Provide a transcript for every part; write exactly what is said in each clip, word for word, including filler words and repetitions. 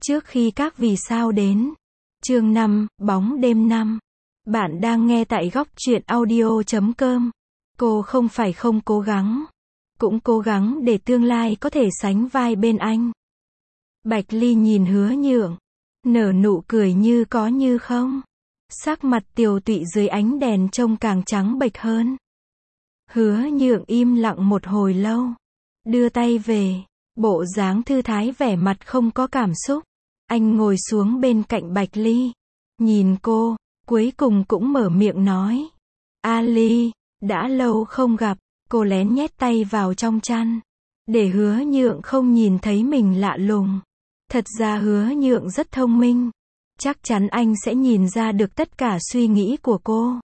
Trước khi các vì sao đến. Chương năm, bóng đêm năm. Bạn đang nghe tại góc truyện audio chấm com. Cô không phải không cố gắng. Cũng cố gắng để tương lai có thể sánh vai bên anh. Bạch Ly nhìn Hứa Nhượng. Nở nụ cười như có như không. Sắc mặt tiều tụy dưới ánh đèn trông càng trắng bệch hơn. Hứa Nhượng im lặng một hồi lâu. Đưa tay về. Bộ dáng thư thái vẻ mặt không có cảm xúc. Anh ngồi xuống bên cạnh Bạch Ly. Nhìn cô, cuối cùng cũng mở miệng nói. A Ly, đã lâu không gặp. Cô lén nhét tay vào trong chăn. Để Hứa Nhượng không nhìn thấy mình lạ lùng. Thật ra Hứa Nhượng rất thông minh. Chắc chắn anh sẽ nhìn ra được tất cả suy nghĩ của cô.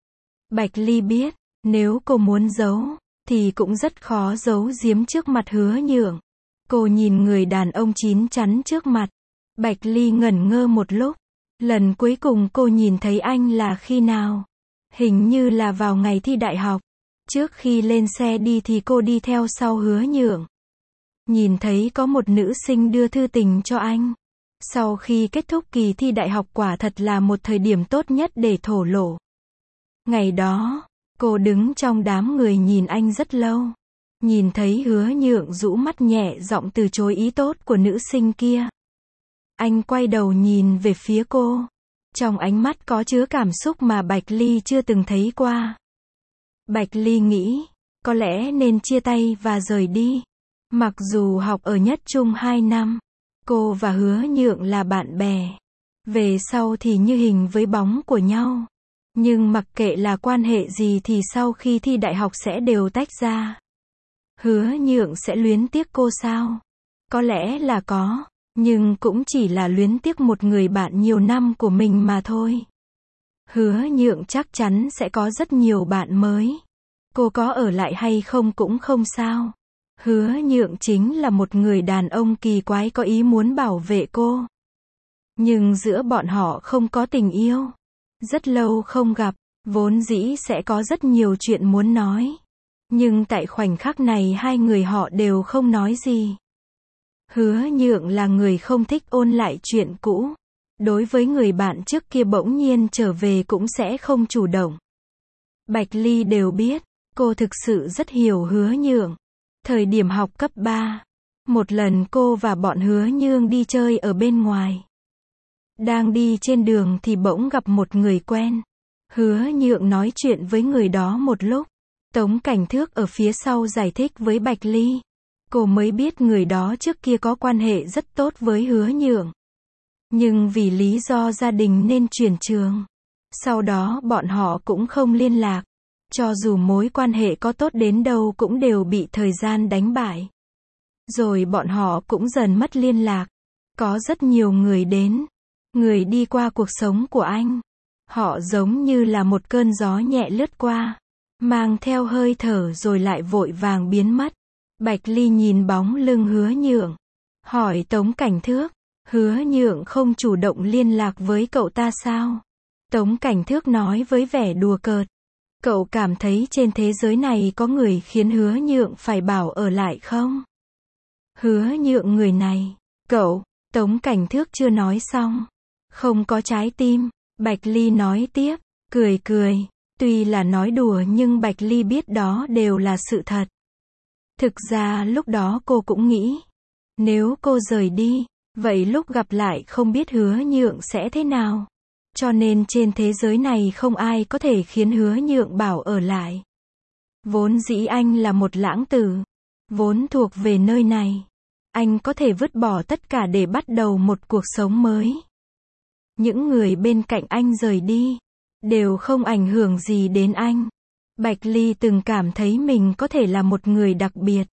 Bạch Ly biết, nếu cô muốn giấu, thì cũng rất khó giấu giếm trước mặt Hứa Nhượng. Cô nhìn người đàn ông chín chắn trước mặt. Bạch Ly ngẩn ngơ một lúc. Lần cuối cùng cô nhìn thấy anh là khi nào? Hình như là vào ngày thi đại học. Trước khi lên xe đi thì cô đi theo sau Hứa Nhượng. Nhìn thấy có một nữ sinh đưa thư tình cho anh. Sau khi kết thúc kỳ thi đại học quả thật là một thời điểm tốt nhất để thổ lộ. Ngày đó, cô đứng trong đám người nhìn anh rất lâu. Nhìn thấy Hứa Nhượng rũ mắt nhẹ giọng từ chối ý tốt của nữ sinh kia. Anh quay đầu nhìn về phía cô. Trong ánh mắt có chứa cảm xúc mà Bạch Ly chưa từng thấy qua. Bạch Ly nghĩ, có lẽ nên chia tay và rời đi. Mặc dù học ở nhất trung hai năm, cô và Hứa Nhượng là bạn bè. Về sau thì như hình với bóng của nhau. Nhưng mặc kệ là quan hệ gì thì sau khi thi đại học sẽ đều tách ra. Hứa Nhượng sẽ luyến tiếc cô sao? Có lẽ là có, nhưng cũng chỉ là luyến tiếc một người bạn nhiều năm của mình mà thôi. Hứa Nhượng chắc chắn sẽ có rất nhiều bạn mới. Cô có ở lại hay không cũng không sao. Hứa Nhượng chính là một người đàn ông kỳ quái có ý muốn bảo vệ cô. Nhưng giữa bọn họ không có tình yêu. Rất lâu không gặp, vốn dĩ sẽ có rất nhiều chuyện muốn nói. Nhưng tại khoảnh khắc này hai người họ đều không nói gì. Hứa Nhượng là người không thích ôn lại chuyện cũ. Đối với người bạn trước kia bỗng nhiên trở về cũng sẽ không chủ động. Bạch Ly đều biết, cô thực sự rất hiểu Hứa Nhượng. Thời điểm học cấp ba, một lần cô và bọn Hứa Nhượng đi chơi ở bên ngoài. Đang đi trên đường thì bỗng gặp một người quen. Hứa Nhượng nói chuyện với người đó một lúc. Tống Cảnh Thước ở phía sau giải thích với Bạch Ly. Cô mới biết người đó trước kia có quan hệ rất tốt với Hứa Nhượng. Nhưng vì lý do gia đình nên chuyển trường. Sau đó bọn họ cũng không liên lạc. Cho dù mối quan hệ có tốt đến đâu cũng đều bị thời gian đánh bại. Rồi bọn họ cũng dần mất liên lạc. Có rất nhiều người đến. Người đi qua cuộc sống của anh. Họ giống như là một cơn gió nhẹ lướt qua. Mang theo hơi thở rồi lại vội vàng biến mất. Bạch Ly nhìn bóng lưng Hứa Nhượng. Hỏi Tống Cảnh Thước. Hứa Nhượng không chủ động liên lạc với cậu ta sao? Tống Cảnh Thước nói với vẻ đùa cợt. Cậu cảm thấy trên thế giới này có người khiến Hứa Nhượng phải bảo ở lại không? Hứa Nhượng người này. Cậu, Tống Cảnh Thước chưa nói xong. Không có trái tim. Bạch Ly nói tiếp, cười cười. Tuy là nói đùa nhưng Bạch Ly biết đó đều là sự thật. Thực ra lúc đó cô cũng nghĩ. Nếu cô rời đi, vậy lúc gặp lại không biết Hứa Nhượng sẽ thế nào. Cho nên trên thế giới này không ai có thể khiến Hứa Nhượng bảo ở lại. Vốn dĩ anh là một lãng tử. Vốn thuộc về nơi này. Anh có thể vứt bỏ tất cả để bắt đầu một cuộc sống mới. Những người bên cạnh anh rời đi. Đều không ảnh hưởng gì đến anh. Bạch Ly từng cảm thấy mình có thể là một người đặc biệt.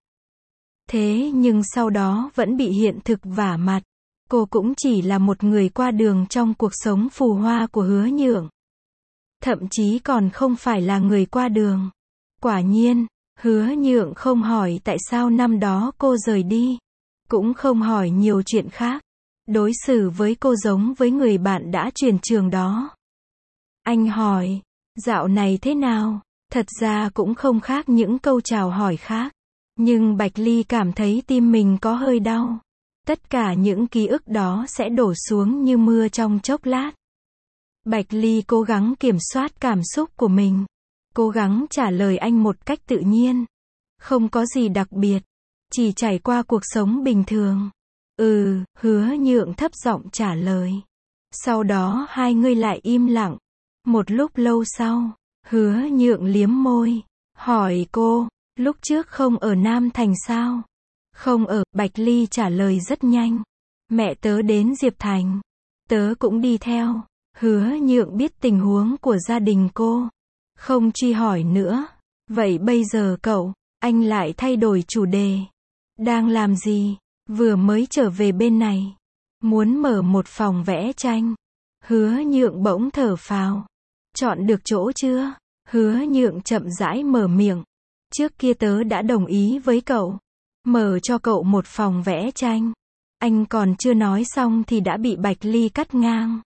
Thế nhưng sau đó vẫn bị hiện thực vả mặt. Cô cũng chỉ là một người qua đường trong cuộc sống phù hoa của Hứa Nhượng. Thậm chí còn không phải là người qua đường. Quả nhiên, Hứa Nhượng không hỏi tại sao năm đó cô rời đi. Cũng không hỏi nhiều chuyện khác. Đối xử với cô giống với người bạn đã chuyển trường đó. Anh hỏi, dạo này thế nào? Thật ra cũng không khác những câu chào hỏi khác. Nhưng Bạch Ly cảm thấy tim mình có hơi đau. Tất cả những ký ức đó sẽ đổ xuống như mưa trong chốc lát. Bạch Ly cố gắng kiểm soát cảm xúc của mình. Cố gắng trả lời anh một cách tự nhiên. Không có gì đặc biệt. Chỉ trải qua cuộc sống bình thường. Ừ, Hứa Nhượng thấp giọng trả lời. Sau đó hai người lại im lặng. Một lúc lâu sau, Hứa Nhượng liếm môi. Hỏi cô, lúc trước không ở Nam Thành sao? Không ở, Bạch Ly trả lời rất nhanh. Mẹ tớ đến Diệp Thành. Tớ cũng đi theo. Hứa Nhượng biết tình huống của gia đình cô. Không truy hỏi nữa. Vậy bây giờ cậu, anh lại thay đổi chủ đề. Đang làm gì? Vừa mới trở về bên này. Muốn mở một phòng vẽ tranh. Hứa Nhượng bỗng thở phào. Chọn được chỗ chưa? Hứa Nhượng chậm rãi mở miệng. Trước kia tớ đã đồng ý với cậu. Mở cho cậu một phòng vẽ tranh. Anh còn chưa nói xong thì đã bị Bạch Ly cắt ngang.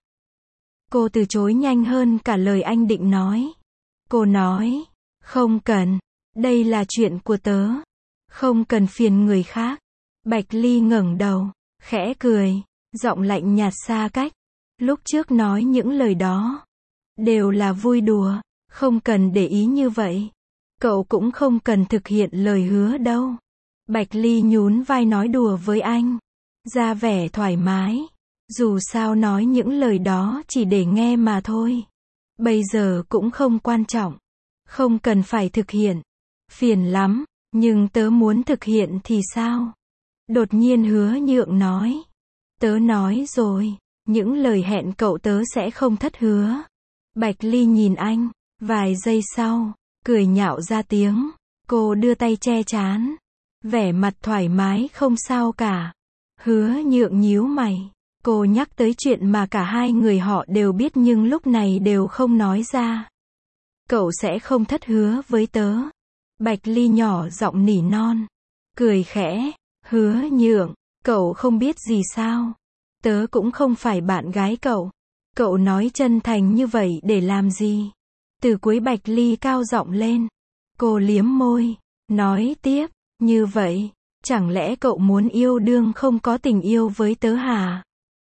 Cô từ chối nhanh hơn cả lời anh định nói. Cô nói, không cần, đây là chuyện của tớ. Không cần phiền người khác. Bạch Ly ngẩng đầu, khẽ cười, giọng lạnh nhạt xa cách. Lúc trước nói những lời đó, đều là vui đùa, không cần để ý như vậy. Cậu cũng không cần thực hiện lời hứa đâu. Bạch Ly nhún vai nói đùa với anh, ra vẻ thoải mái. Dù sao nói những lời đó chỉ để nghe mà thôi. Bây giờ cũng không quan trọng. Không cần phải thực hiện. Phiền lắm, nhưng tớ muốn thực hiện thì sao? Đột nhiên Hứa Nhượng nói. Tớ nói rồi, những lời hẹn cậu tớ sẽ không thất hứa. Bạch Ly nhìn anh, vài giây sau, cười nhạo ra tiếng. Cô đưa tay che trán. Vẻ mặt thoải mái không sao cả. Hứa Nhượng nhíu mày. Cô nhắc tới chuyện mà cả hai người họ đều biết nhưng lúc này đều không nói ra. Cậu sẽ không thất hứa với tớ. Bạch Ly nhỏ giọng nỉ non. Cười khẽ. Hứa Nhượng, cậu không biết gì sao? Tớ cũng không phải bạn gái cậu. Cậu nói chân thành như vậy để làm gì? Từ cuối Bạch Ly cao giọng lên. Cô liếm môi. Nói tiếp. Như vậy, chẳng lẽ cậu muốn yêu đương không có tình yêu với tớ hả?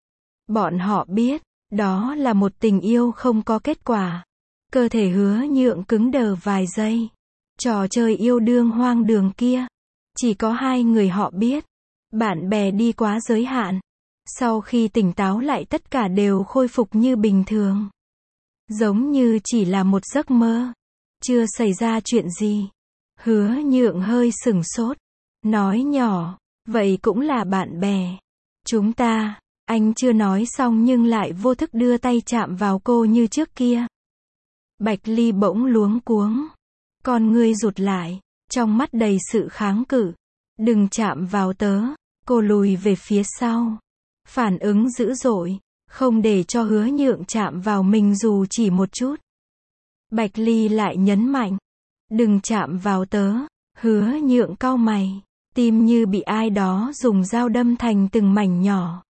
Bọn họ biết, đó là một tình yêu không có kết quả. Cơ thể Hứa Nhượng cứng đờ vài giây. Trò chơi yêu đương hoang đường kia, chỉ có hai người họ biết. Bạn bè đi quá giới hạn. Sau khi tỉnh táo lại tất cả đều khôi phục như bình thường. Giống như chỉ là một giấc mơ. Chưa xảy ra chuyện gì. Hứa Nhượng hơi sửng sốt. Nói nhỏ, vậy cũng là bạn bè. Chúng ta, anh chưa nói xong nhưng lại vô thức đưa tay chạm vào cô như trước kia. Bạch Ly bỗng luống cuống. Con ngươi rụt lại, trong mắt đầy sự kháng cự. Đừng chạm vào tớ. Cô lùi về phía sau. Phản ứng dữ dội, không để cho Hứa Nhượng chạm vào mình dù chỉ một chút. Bạch Ly lại nhấn mạnh. Đừng chạm vào tớ. Hứa Nhượng cau mày. Tim như bị ai đó dùng dao đâm thành từng mảnh nhỏ.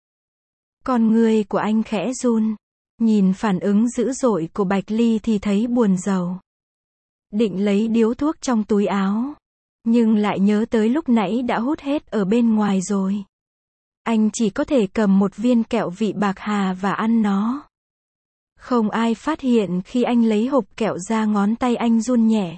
Con ngươi của anh khẽ run. Nhìn phản ứng dữ dội của Bạch Ly thì thấy buồn rầu. Định lấy điếu thuốc trong túi áo. Nhưng lại nhớ tới lúc nãy đã hút hết ở bên ngoài rồi. Anh chỉ có thể cầm một viên kẹo vị bạc hà và ăn nó. Không ai phát hiện khi anh lấy hộp kẹo ra ngón tay anh run nhẹ.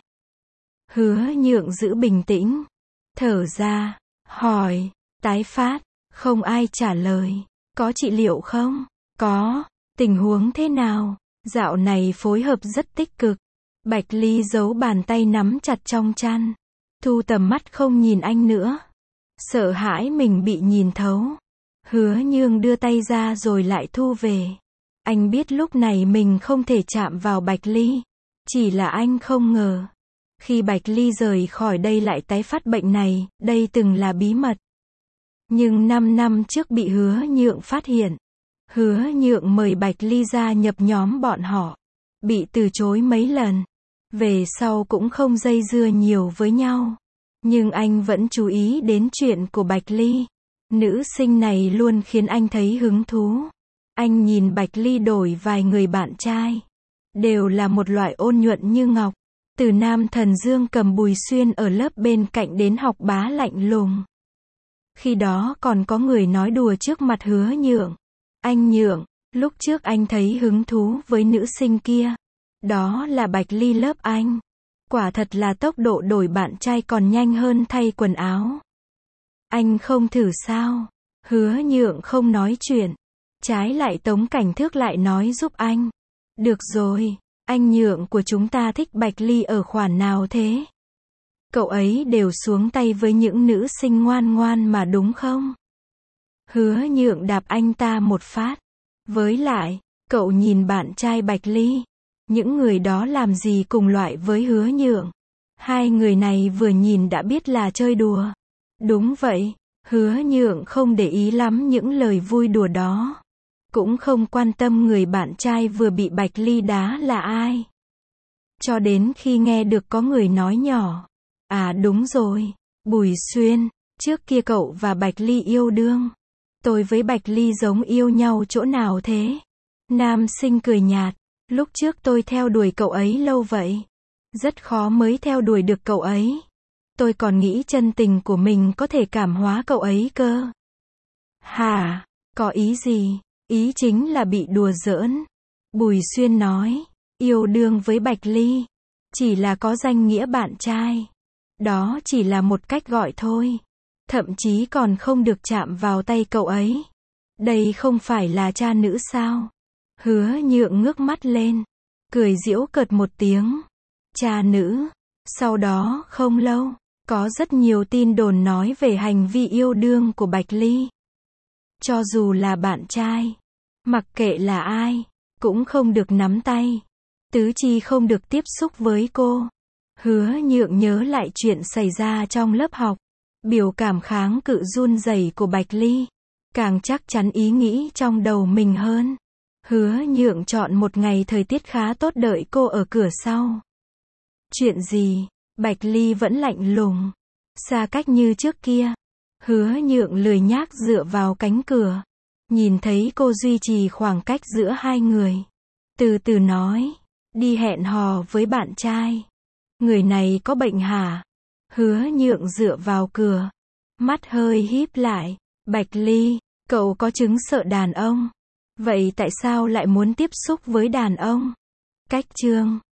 Hứa Nhượng giữ bình tĩnh. Thở ra. Hỏi. Tái phát. Không ai trả lời. Có trị liệu không? Có. Tình huống thế nào? Dạo này phối hợp rất tích cực. Bạch Ly giấu bàn tay nắm chặt trong chăn. Thu tầm mắt không nhìn anh nữa. Sợ hãi mình bị nhìn thấu. Hứa Nhượng đưa tay ra rồi lại thu về. Anh biết lúc này mình không thể chạm vào Bạch Ly. Chỉ là anh không ngờ. Khi Bạch Ly rời khỏi đây lại tái phát bệnh này, đây từng là bí mật. Nhưng năm năm trước bị Hứa Nhượng phát hiện. Hứa Nhượng mời Bạch Ly gia nhập nhóm bọn họ. Bị từ chối mấy lần. Về sau cũng không dây dưa nhiều với nhau. Nhưng anh vẫn chú ý đến chuyện của Bạch Ly. Nữ sinh này luôn khiến anh thấy hứng thú. Anh nhìn Bạch Ly đổi vài người bạn trai. Đều là một loại ôn nhuận như ngọc. Từ Nam Thần Dương Cầm Bùi Xuyên ở lớp bên cạnh đến Học Bá lạnh lùng. Khi đó còn có người nói đùa trước mặt Hứa Nhượng. Anh Nhượng, lúc trước anh thấy hứng thú với nữ sinh kia. Đó là Bạch Ly lớp anh. Quả thật là tốc độ đổi bạn trai còn nhanh hơn thay quần áo. Anh không thử sao? Hứa Nhượng không nói chuyện. Trái lại Tống Cảnh Thước lại nói giúp anh. Được rồi, anh Nhượng của chúng ta thích Bạch Ly ở khoản nào thế? Cậu ấy đều xuống tay với những nữ sinh ngoan ngoan mà đúng không? Hứa Nhượng đạp anh ta một phát. Với lại, cậu nhìn bạn trai Bạch Ly. Những người đó làm gì cùng loại với Hứa Nhượng. Hai người này vừa nhìn đã biết là chơi đùa. Đúng vậy, Hứa Nhượng không để ý lắm những lời vui đùa đó. Cũng không quan tâm người bạn trai vừa bị Bạch Ly đá là ai. Cho đến khi nghe được có người nói nhỏ. À đúng rồi, Bùi Xuyên, trước kia cậu và Bạch Ly yêu đương. Tôi với Bạch Ly giống yêu nhau chỗ nào thế? Nam sinh cười nhạt. Lúc trước tôi theo đuổi cậu ấy lâu vậy. Rất khó mới theo đuổi được cậu ấy. Tôi còn nghĩ chân tình của mình có thể cảm hóa cậu ấy cơ. Hả? Có ý gì? Ý chính là bị đùa giỡn. Bùi Xuyên nói. Yêu đương với Bạch Ly. Chỉ là có danh nghĩa bạn trai. Đó chỉ là một cách gọi thôi. Thậm chí còn không được chạm vào tay cậu ấy. Đây không phải là cha nữ sao? Hứa Nhượng ngước mắt lên. Cười giễu cợt một tiếng. Cha nữ. Sau đó không lâu. Có rất nhiều tin đồn nói về hành vi yêu đương của Bạch Ly. Cho dù là bạn trai. Mặc kệ là ai. Cũng không được nắm tay. Tứ chi không được tiếp xúc với cô. Hứa Nhượng nhớ lại chuyện xảy ra trong lớp học. Biểu cảm kháng cự run rẩy của Bạch Ly. Càng chắc chắn ý nghĩ trong đầu mình hơn. Hứa Nhượng chọn một ngày thời tiết khá tốt đợi cô ở cửa sau. Chuyện gì? Bạch Ly vẫn lạnh lùng. Xa cách như trước kia. Hứa Nhượng lười nhác dựa vào cánh cửa. Nhìn thấy cô duy trì khoảng cách giữa hai người. Từ từ nói. Đi hẹn hò với bạn trai. Người này có bệnh hả? Hứa Nhượng dựa vào cửa. Mắt hơi híp lại. Bạch Ly, cậu có chứng sợ đàn ông. Vậy tại sao lại muốn tiếp xúc với đàn ông? Cách chương